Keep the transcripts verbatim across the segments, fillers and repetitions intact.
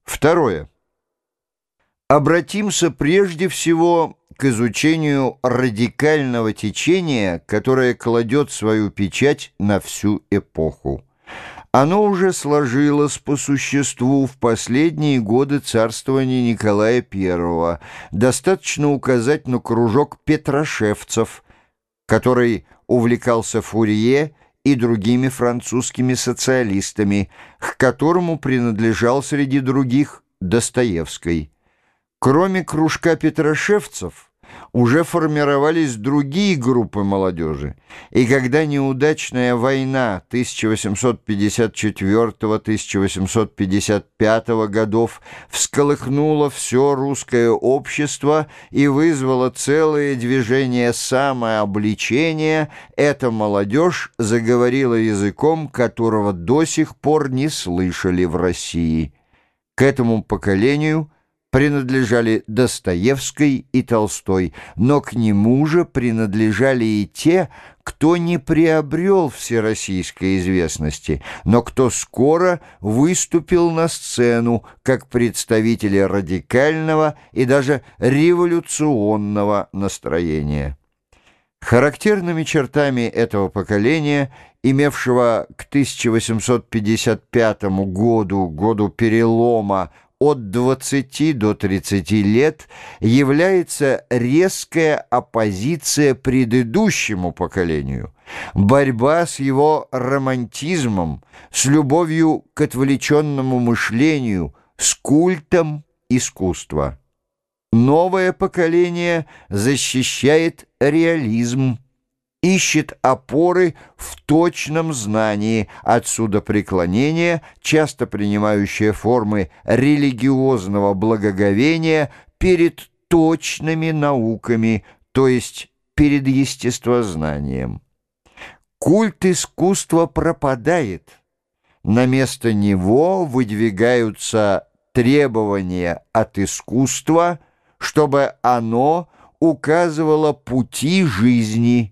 Второе. Обратимся прежде всего к изучению радикального течения, которое кладет свою печать на всю эпоху. Оно уже сложилось по существу в последние годы царствования Николая Первого. Достаточно указать на кружок петрошевцев, который увлекался Фурье и другими французскими социалистами, к которому принадлежал среди других Достоевский. Кроме кружка петрошевцев, уже формировались другие группы молодежи, и когда неудачная война тысяча восемьсот пятьдесят четвёртого — тысяча восемьсот пятьдесят пятого годов всколыхнула все русское общество и вызвала целое движение самообличения, эта молодежь заговорила языком, которого до сих пор не слышали в России. К этому поколению принадлежали Достоевский и Толстой, но к нему же принадлежали и те, кто не приобрел всероссийской известности, но кто скоро выступил на сцену как представители радикального и даже революционного настроения. Характерными чертами этого поколения, имевшего к тысяча восемьсот пятьдесят пятому году, году перелома, от двадцати до тридцати лет, является резкая оппозиция предыдущему поколению, борьба с его романтизмом, с любовью к отвлеченному мышлению, с культом искусства. Новое поколение защищает реализм, ищет опоры в точном знании, отсюда преклонение, часто принимающее формы религиозного благоговения перед точными науками, то есть перед естествознанием. Культ искусства пропадает. На место него выдвигаются требования от искусства, чтобы оно указывало пути жизни.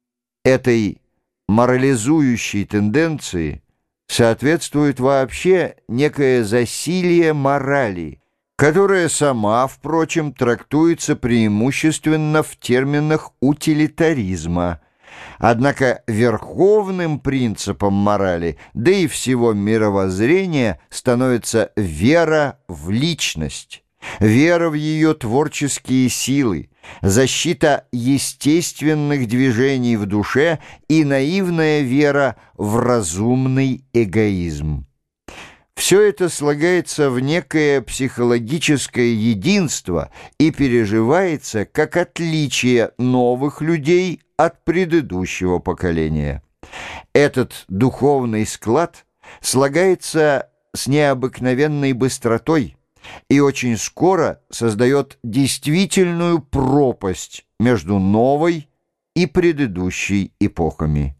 Этой морализующей тенденции соответствует вообще некое засилье морали, которая сама, впрочем, трактуется преимущественно в терминах утилитаризма. Однако верховным принципом морали, да и всего мировоззрения, становится вера в личность, вера в ее творческие силы, защита естественных движений в душе и наивная вера в разумный эгоизм. Все это слагается в некое психологическое единство и переживается как отличие новых людей от предыдущего поколения. Этот духовный склад слагается с необыкновенной быстротой и очень скоро создает действительную пропасть между новой и предыдущей эпохами.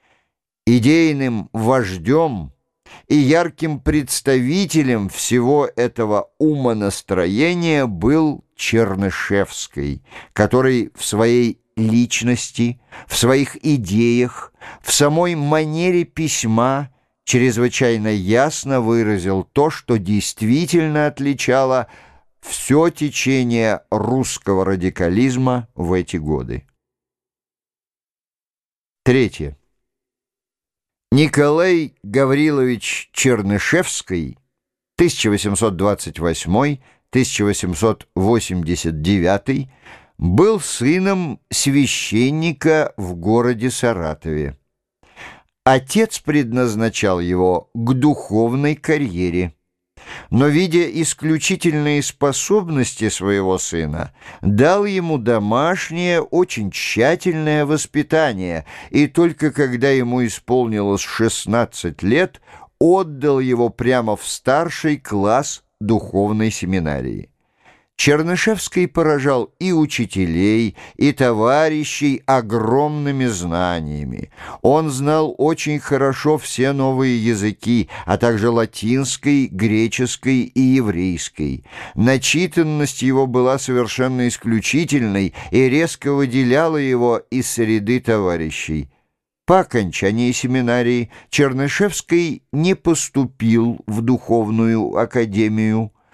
Идейным вождем и ярким представителем всего этого умонастроения был Чернышевский, который в своей личности, в своих идеях, в самой манере письма чрезвычайно ясно выразил то, что действительно отличало все течение русского радикализма в эти годы. Третье. Николай Гаврилович Чернышевский тысяча восемьсот двадцать восьмой — тысяча восемьсот восемьдесят девятый был сыном священника в городе Саратове. Отец предназначал его к духовной карьере, но, видя исключительные способности своего сына, дал ему домашнее, очень тщательное воспитание, и только когда ему исполнилось шестнадцать лет, отдал его прямо в старший класс духовной семинарии. Чернышевский поражал и учителей, и товарищей огромными знаниями. Он знал очень хорошо все новые языки, а также латинский, греческий и еврейский. Начитанность его была совершенно исключительной и резко выделяла его из среды товарищей. По окончании семинарии Чернышевский не поступил в духовную академию,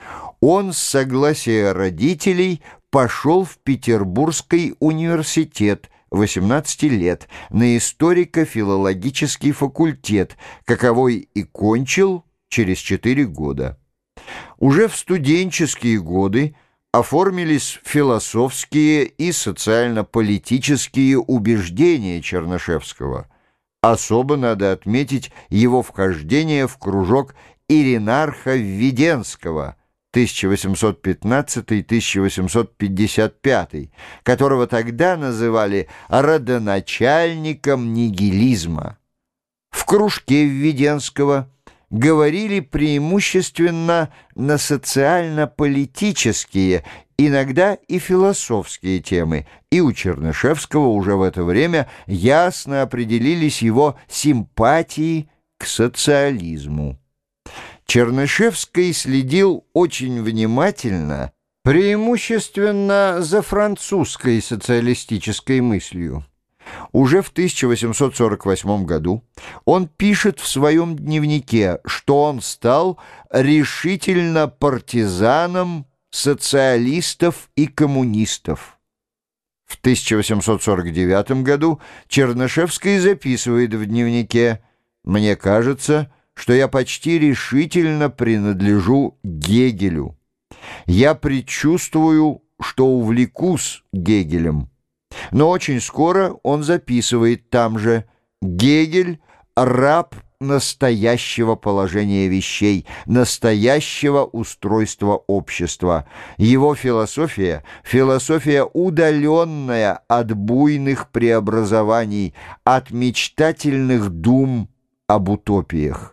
он с согласия родителей пошел в Петербургский университет восемнадцати лет на историко-филологический факультет, каковой и кончил через четыре года. Уже в студенческие годы оформились философские и социально-политические убеждения Чернышевского. Особо надо отметить его вхождение в кружок Иринарха Введенского тысяча восемьсот пятнадцатый — тысяча восемьсот пятьдесят пятый, которого тогда называли родоначальником нигилизма. В кружке Введенского говорили преимущественно на социально-политические, иногда и философские темы, и у Чернышевского уже в это время ясно определились его симпатии к социализму. Чернышевский следил очень внимательно, преимущественно за французской социалистической мыслью. Уже в тысяча восемьсот сорок восьмом году он пишет в своем дневнике, что он стал решительно партизаном социалистов и коммунистов. В тысяча восемьсот сорок девятом году Чернышевский записывает в дневнике: «Мне кажется, что я почти решительно принадлежу Гегелю. Я предчувствую, что увлекусь Гегелем». Но очень скоро он записывает там же: «Гегель — раб настоящего положения вещей, настоящего устройства общества. Его философия — философия, удаленная от буйных преобразований, от мечтательных дум об утопиях».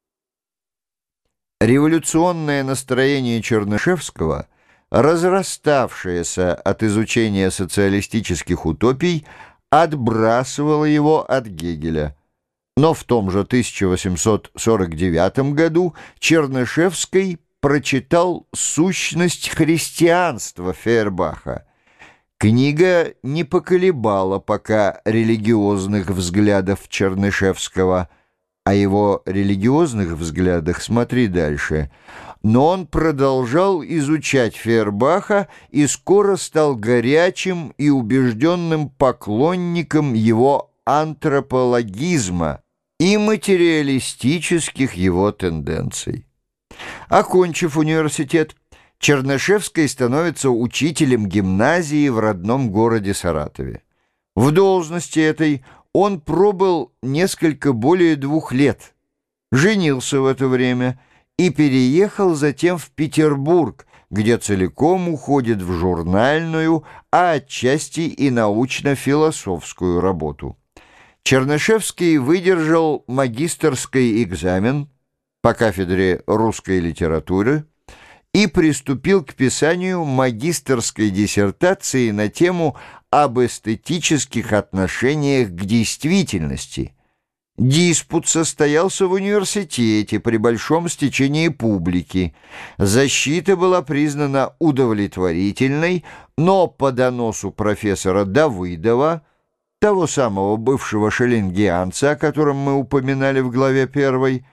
Революционное настроение Чернышевского, разраставшееся от изучения социалистических утопий, отбрасывало его от Гегеля. Но в том же тысяча восемьсот сорок девятом году Чернышевский прочитал «Сущность христианства» Фейербаха. Книга не поколебала пока религиозных взглядов Чернышевского. О его религиозных взглядах смотри дальше. Но он продолжал изучать Фейербаха и скоро стал горячим и убежденным поклонником его антропологизма и материалистических его тенденций. Окончив университет, Чернышевский становится учителем гимназии в родном городе Саратове. В должности этой он пробыл несколько более двух лет, женился в это время и переехал затем в Петербург, где целиком уходит в журнальную, а отчасти и научно-философскую работу. Чернышевский выдержал магистерский экзамен по кафедре русской литературы и приступил к писанию магистерской диссертации на тему об эстетических отношениях к действительности. Диспут состоялся в университете при большом стечении публики. Защита была признана удовлетворительной, но по доносу профессора Давыдова, того самого бывшего шеллингианца, о котором мы упоминали в главе первой,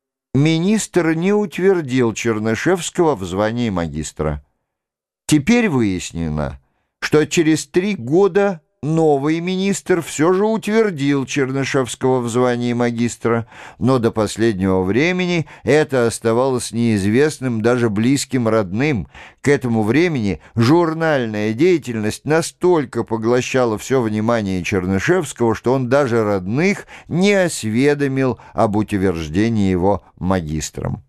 министр не утвердил Чернышевского в звании магистра. Теперь выяснено, что через три года новый министр все же утвердил Чернышевского в звании магистра, но до последнего времени это оставалось неизвестным даже близким родным. К этому времени журнальная деятельность настолько поглощала все внимание Чернышевского, что он даже родных не осведомил об утверждении его магистром.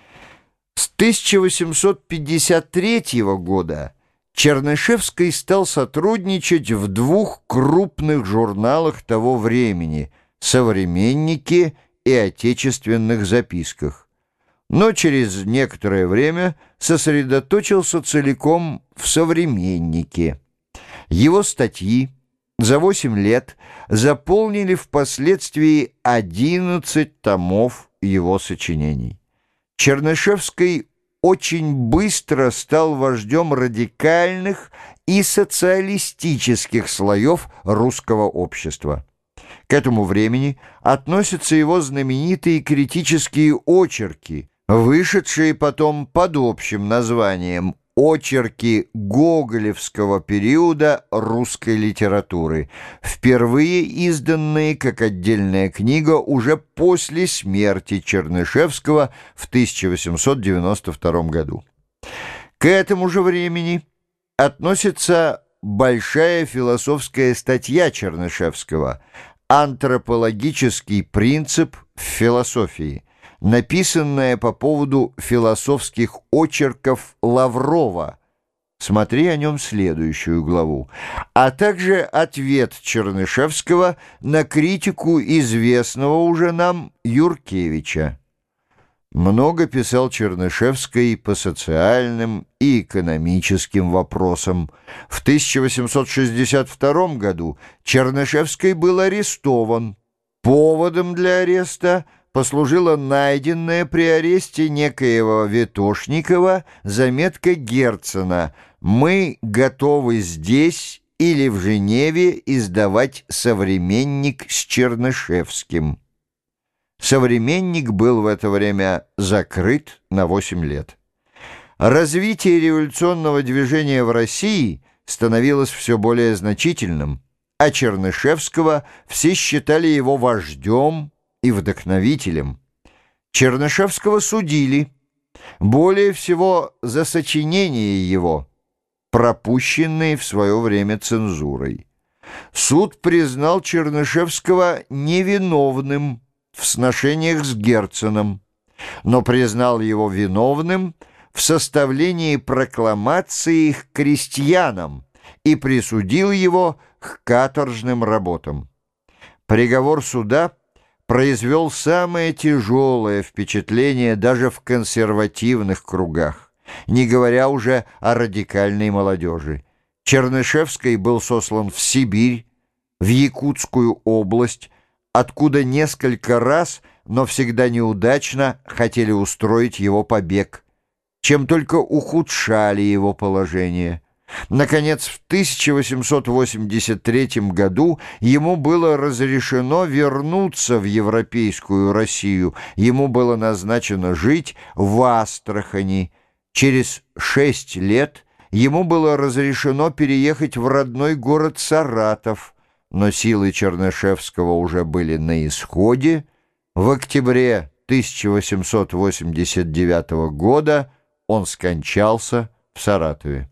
С тысяча восемьсот пятьдесят третьего года Чернышевский стал сотрудничать в двух крупных журналах того времени «Современнике» и «Отечественных записках», но через некоторое время сосредоточился целиком в «Современнике». Его статьи за восемь лет заполнили впоследствии одиннадцать томов его сочинений. Чернышевский очень быстро стал вождем радикальных и социалистических слоев русского общества. К этому времени относятся его знаменитые критические очерки, Вышедшие потом под общим названием «Очерки гоголевского периода русской литературы», впервые изданные как отдельная книга уже после смерти Чернышевского в тысяча восемьсот девяносто втором году. К этому же времени относится большая философская статья Чернышевского «Антропологический принцип в философии», написанная по поводу философских очерков Лаврова, смотри о нем следующую главу, а также ответ Чернышевского на критику известного уже нам Юркевича. Много писал Чернышевский по социальным и экономическим вопросам. В тысяча восемьсот шестьдесят втором году Чернышевский был арестован. Поводом для ареста послужила найденная при аресте некоего Ветошникова заметка Герцена «Мы готовы здесь или в Женеве издавать «Современник» с Чернышевским». «Современник» был в это время закрыт на восемь лет. Развитие революционного движения в России становилось все более значительным, а Чернышевского все считали его вождем и вдохновителем. Чернышевского судили, более всего за сочинения его, пропущенные в свое время цензурой. Суд признал Чернышевского невиновным в сношениях с Герценом, но признал его виновным в составлении прокламации к крестьянам и присудил его к каторжным работам. Приговор суда произвел самое тяжелое впечатление даже в консервативных кругах, не говоря уже о радикальной молодежи. Чернышевский был сослан в Сибирь, в Якутскую область, откуда несколько раз, но всегда неудачно, хотели устроить его побег, чем только ухудшали его положение. Наконец, в тысяча восемьсот восемьдесят третьем году ему было разрешено вернуться в европейскую Россию. Ему было назначено жить в Астрахани. Через шесть лет ему было разрешено переехать в родной город Саратов, но силы Чернышевского уже были на исходе. В октябре тысяча восемьсот восемьдесят девятого года он скончался в Саратове.